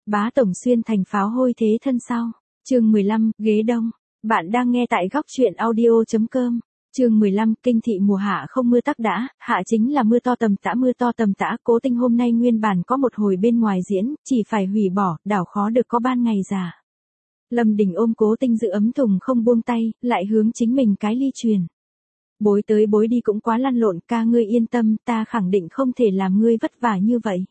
Bá tổng xuyên thành pháo hôi thế thân sau. Chương 15, ghế đông. Bạn đang nghe tại góc truyện audio.com. Chương 15, kinh thị mùa hạ không mưa tắc đã, hạ chính là mưa to tầm tã, Cố Tinh hôm nay nguyên bản có một hồi bên ngoài diễn, chỉ phải hủy bỏ, đảo khó được có ban ngày giả. Lâm Đình ôm Cố Tinh giữ ấm thùng không buông tay, lại hướng chính mình cái ly truyền. Bối tới bối đi cũng quá lăn lộn, ca ngươi yên tâm, ta khẳng định không thể làm ngươi vất vả như vậy.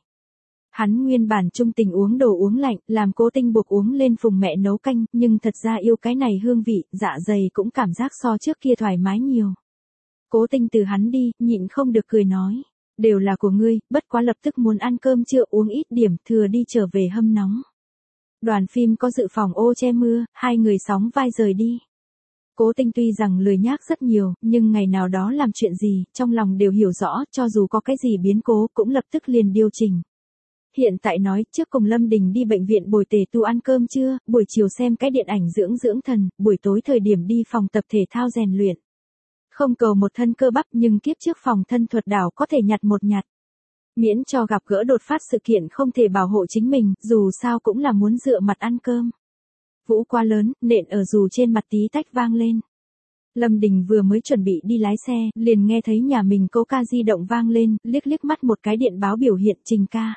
Hắn nguyên bản trung tình uống đồ uống lạnh, làm Cố Tinh buộc uống lên phùng mẹ nấu canh, nhưng thật ra yêu cái này hương vị, dạ dày cũng cảm giác so trước kia thoải mái nhiều. Cố Tinh từ hắn đi, nhịn không được cười nói, đều là của ngươi, bất quá lập tức muốn ăn cơm trưa uống ít điểm, thừa đi trở về hâm nóng. Đoàn phim có dự phòng ô che mưa, hai người sóng vai rời đi. Cố Tinh tuy rằng lười nhác rất nhiều, nhưng ngày nào đó làm chuyện gì, trong lòng đều hiểu rõ, cho dù có cái gì biến cố cũng lập tức liền điều chỉnh. Hiện tại nói, trước cùng Lâm Đình đi bệnh viện bồi Tề Tu ăn cơm trưa, buổi chiều xem cái điện ảnh dưỡng thần, buổi tối thời điểm đi phòng tập thể thao rèn luyện. Không cầu một thân cơ bắp nhưng kiếp trước phòng thân thuật đảo có thể nhặt một nhặt. Miễn cho gặp gỡ đột phát sự kiện không thể bảo hộ chính mình, dù sao cũng là muốn dựa mặt ăn cơm. Vũ quá lớn, nện ở dù trên mặt tí tách vang lên. Lâm Đình vừa mới chuẩn bị đi lái xe, liền nghe thấy nhà mình Cố ca di động vang lên, liếc mắt một cái điện báo biểu hiện Trình ca.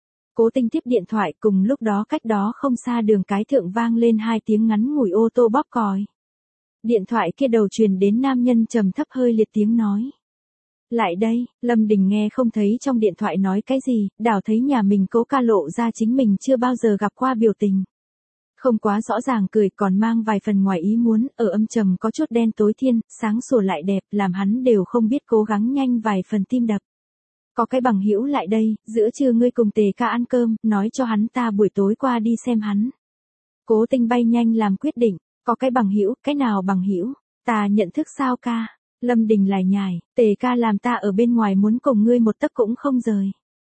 Cố Tinh tiếp điện thoại, cùng lúc đó cách đó không xa đường cái thượng vang lên hai tiếng ngắn ngủi ô tô bóp còi. Điện thoại kia đầu truyền đến nam nhân trầm thấp hơi liệt tiếng nói. Lại đây, Lâm Đình nghe không thấy trong điện thoại nói cái gì, đảo thấy nhà mình Cố ca lộ ra chính mình chưa bao giờ gặp qua biểu tình. Không quá rõ ràng cười còn mang vài phần ngoài ý muốn, ở âm trầm có chút đen tối thiên, sáng sủa lại đẹp, làm hắn đều không biết cố gắng nhanh vài phần tim đập. Có cái bằng hữu lại đây, giữa trưa ngươi cùng Tề ca ăn cơm, nói cho hắn ta buổi tối qua đi xem hắn. Cố Tinh bay nhanh làm quyết định, có cái bằng hữu, cái nào bằng hữu, ta nhận thức sao ca? Lâm Đình lải nhải, Tề ca làm ta ở bên ngoài muốn cùng ngươi một tấc cũng không rời.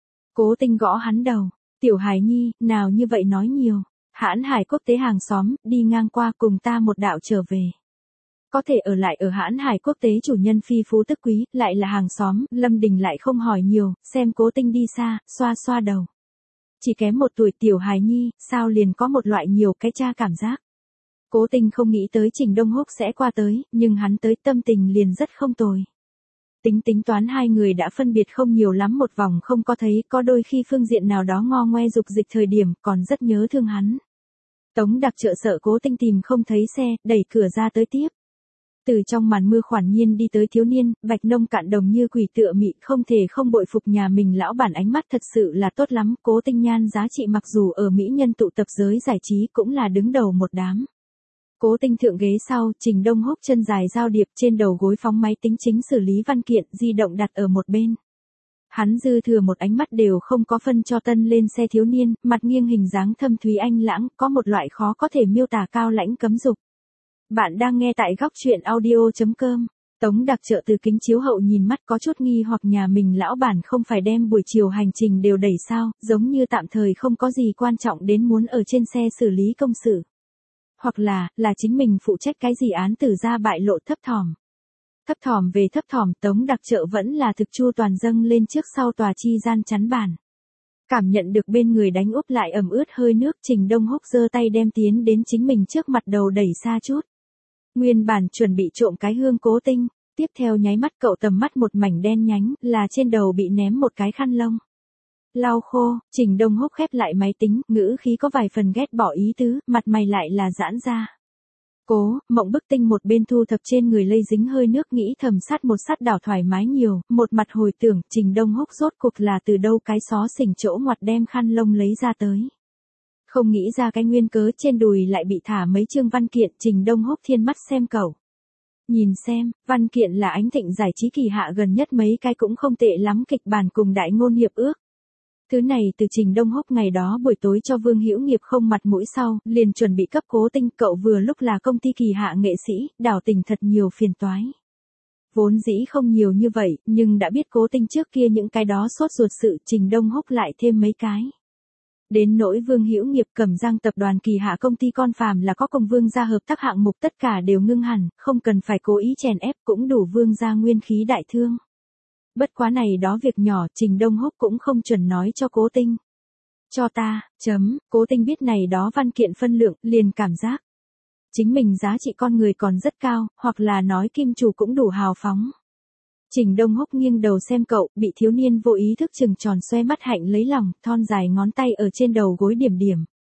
Cố Tinh gõ hắn đầu, tiểu Hải Nhi, nào như vậy nói nhiều, Hãn Hải quốc tế hàng xóm, đi ngang qua cùng ta một đạo trở về. Có thể ở lại ở Hãn Hải quốc tế chủ nhân phi phú tức quý, lại là hàng xóm, Lâm Đình lại không hỏi nhiều, xem Cố Tinh đi xa, xoa xoa đầu. Chỉ kém 1 tuổi tiểu Hải Nhi, sao liền có một loại nhiều cái cha cảm giác. Cố Tinh không nghĩ tới Trình Đông Húc sẽ qua tới, nhưng hắn tới tâm tình liền rất không tồi. Tính toán hai người đã phân biệt không nhiều lắm một vòng không có thấy, có đôi khi phương diện nào đó ngo ngoe dục dịch thời điểm, còn rất nhớ thương hắn. Tống Đặc Trợ sợ Cố Tinh tìm không thấy xe, đẩy cửa ra tới tiếp. Từ trong màn mưa khoản nhiên đi tới thiếu niên, bạch nông cạn đồng như quỷ tựa mị, không thể không bội phục nhà mình lão bản ánh mắt thật sự là tốt lắm. Cố Tinh nhan giá trị mặc dù ở mỹ nhân tụ tập giới giải trí cũng là đứng đầu một đám. Cố Tinh thượng ghế sau, Trình Đông Húc chân dài giao điệp trên đầu gối phóng máy tính chính xử lý văn kiện, di động đặt ở một bên. Hắn dư thừa một ánh mắt đều không có phân cho tân lên xe thiếu niên, mặt nghiêng hình dáng thâm thúy anh lãng, có một loại khó có thể miêu tả cao lãnh cấm dục. Bạn đang nghe tại góc truyện audio.com. Tống Đặc Trợ từ kính chiếu hậu nhìn mắt có chút nghi hoặc nhà mình lão bản không phải đem buổi chiều hành trình đều đẩy sao, giống như tạm thời không có gì quan trọng đến muốn ở trên xe xử lý công sự. Hoặc là chính mình phụ trách cái gì án tử ra bại lộ thấp thỏm. Thấp thỏm về thấp thỏm, Tống Đặc Trợ vẫn là thực chu toàn dâng lên trước sau tòa chi gian chắn bàn. Cảm nhận được bên người đánh úp lại ẩm ướt hơi nước, Trình Đông Húc giơ tay đem tiến đến chính mình trước mặt đầu đẩy xa chút. Nguyên bản chuẩn bị trộm cái hương Cố Tinh, tiếp theo nháy mắt cậu tầm mắt một mảnh đen nhánh, là trên đầu bị ném một cái khăn lông. Lau khô, Trình Đông Húc khép lại máy tính, ngữ khí có vài phần ghét bỏ ý tứ, mặt mày lại là giãn ra. Cố, Mộng Bức Tinh một bên thu thập trên người lây dính hơi nước nghĩ thầm sát một sát đảo thoải mái nhiều, một mặt hồi tưởng, Trình Đông Húc rốt cuộc là từ đâu cái xó xỉnh chỗ ngoặt đem khăn lông lấy ra tới. Không nghĩ ra cái nguyên cớ trên đùi lại bị thả mấy chương văn kiện, Trình Đông Húc thiên mắt xem cậu. Nhìn xem, văn kiện là Ánh Thịnh giải trí kỳ hạ gần nhất mấy cái cũng không tệ lắm kịch bản cùng đại ngôn hiệp ước. Thứ này từ Trình Đông Húc ngày đó buổi tối cho Vương Hữu Nghiệp không mặt mũi sau, liền chuẩn bị cấp Cố Tinh, cậu vừa lúc là công ty kỳ hạ nghệ sĩ, đảo tình thật nhiều phiền toái. Vốn dĩ không nhiều như vậy, nhưng đã biết Cố Tinh trước kia những cái đó sốt ruột sự, Trình Đông Húc lại thêm mấy cái. Đến nỗi Vương Hữu Nghiệp Cẩm Giang tập đoàn kỳ hạ công ty con phàm là có cùng Vương gia hợp tác hạng mục tất cả đều ngưng hẳn, không cần phải cố ý chèn ép cũng đủ Vương gia nguyên khí đại thương. Bất quá này đó việc nhỏ, Trình Đông Húc cũng không chuẩn nói cho Cố Tinh. Cho ta, Cố Tinh biết này đó văn kiện phân lượng, liền cảm giác. Chính mình giá trị con người còn rất cao, hoặc là nói kim chủ cũng đủ hào phóng. Trình Đông Húc nghiêng đầu xem cậu, bị thiếu niên vô ý thức trừng tròn xoe mắt hạnh lấy lòng, thon dài ngón tay ở trên đầu gối điểm điểm.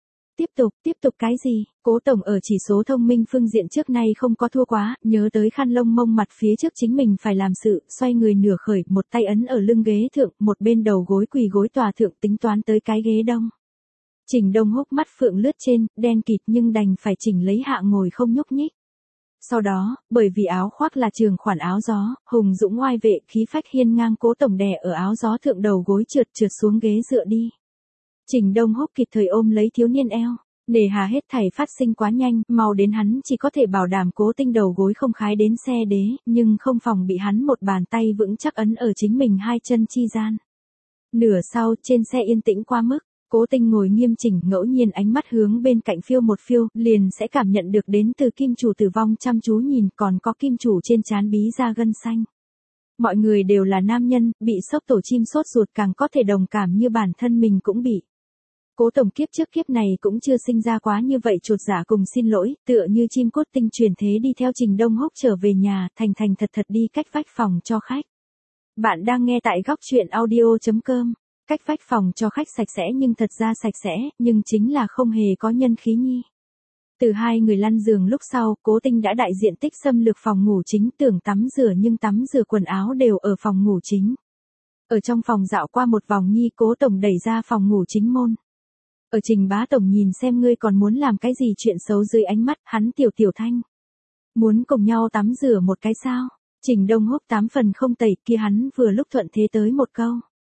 Tiếp tục cái gì? Cố tổng ở chỉ số thông minh phương diện trước nay không có thua quá, nhớ tới khăn lông mông mặt phía trước chính mình phải làm sự, xoay người nửa khởi, một tay ấn ở lưng ghế thượng, một bên đầu gối quỳ gối tòa thượng tính toán tới cái ghế đông. Trình Đông Húc mắt phượng lướt trên, đen kịt nhưng đành phải chỉnh lấy hạ ngồi không nhúc nhích. Sau đó, bởi vì áo khoác là trường khoản áo gió, hùng dũng ngoai vệ khí phách hiên ngang Cố tổng đè ở áo gió thượng đầu gối trượt xuống ghế dựa đi. Trình Đông Húc kịp thời ôm lấy thiếu niên eo, nề hà hết thảy phát sinh quá nhanh, mau đến hắn chỉ có thể bảo đảm Cố Tinh đầu gối không khái đến xe đế, nhưng không phòng bị hắn một bàn tay vững chắc ấn ở chính mình hai chân chi gian. Nửa sau, trên xe yên tĩnh qua mức, Cố Tinh ngồi nghiêm chỉnh, ngẫu nhiên ánh mắt hướng bên cạnh phiêu một phiêu, liền sẽ cảm nhận được đến từ kim chủ tử vong chăm chú nhìn, còn có kim chủ trên trán bí ra gân xanh. Mọi người đều là nam nhân, bị sốc tổ chim sốt ruột càng có thể đồng cảm như bản thân mình cũng bị. Cố tổng kiếp trước kiếp này cũng chưa sinh ra quá như vậy chột dạ cùng xin lỗi, tựa như chim cốt tinh truyền thế đi theo Trình Đông Húc trở về nhà, thành thật đi cách vách phòng cho khách. Bạn đang nghe tại góc truyện audio.com. Cách vách phòng cho khách sạch sẽ nhưng thật ra sạch sẽ, nhưng chính là không hề có nhân khí nhi. Từ hai người lăn giường lúc sau, Cố Tinh đã đại diện tích xâm lược phòng ngủ chính, tưởng tắm rửa nhưng tắm rửa quần áo đều ở phòng ngủ chính. Ở trong phòng dạo qua một vòng nhi, Cố tổng đẩy ra phòng ngủ chính môn. Ở Trình bá tổng nhìn xem ngươi còn muốn làm cái gì chuyện xấu dưới ánh mắt, hắn tiểu thanh. Muốn cùng nhau tắm rửa một cái sao? Trình Đông Húc 8 phần không tẩy kia hắn vừa lúc thuận thế tới một câu.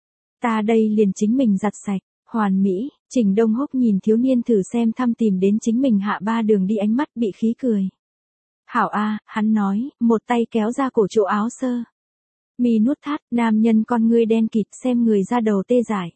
Ta đây liền chính mình giặt sạch, hoàn mỹ. Trình Đông Húc nhìn thiếu niên thử xem thăm tìm đến chính mình hạ ba đường đi ánh mắt bị khí cười. Hảo a, hắn nói, một tay kéo ra cổ chỗ áo sơ. Mi nút thắt, nam nhân con ngươi đen kịt xem người ra đầu tê dại.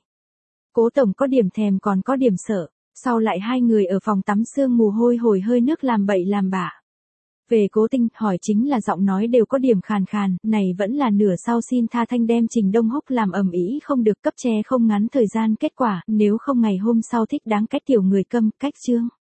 Cố tổng có điểm thèm còn có điểm sợ, sau lại hai người ở phòng tắm sương mù hôi hổi hơi nước làm bậy làm bạ. Về Cố Tinh, hỏi chính là giọng nói đều có điểm khàn khàn, này vẫn là nửa sau xin tha thanh đem Trình Đông Húc làm ầm ĩ không được cấp che không ngắn thời gian kết quả, nếu không ngày hôm sau thích đáng cách tiểu người câm, cách chương.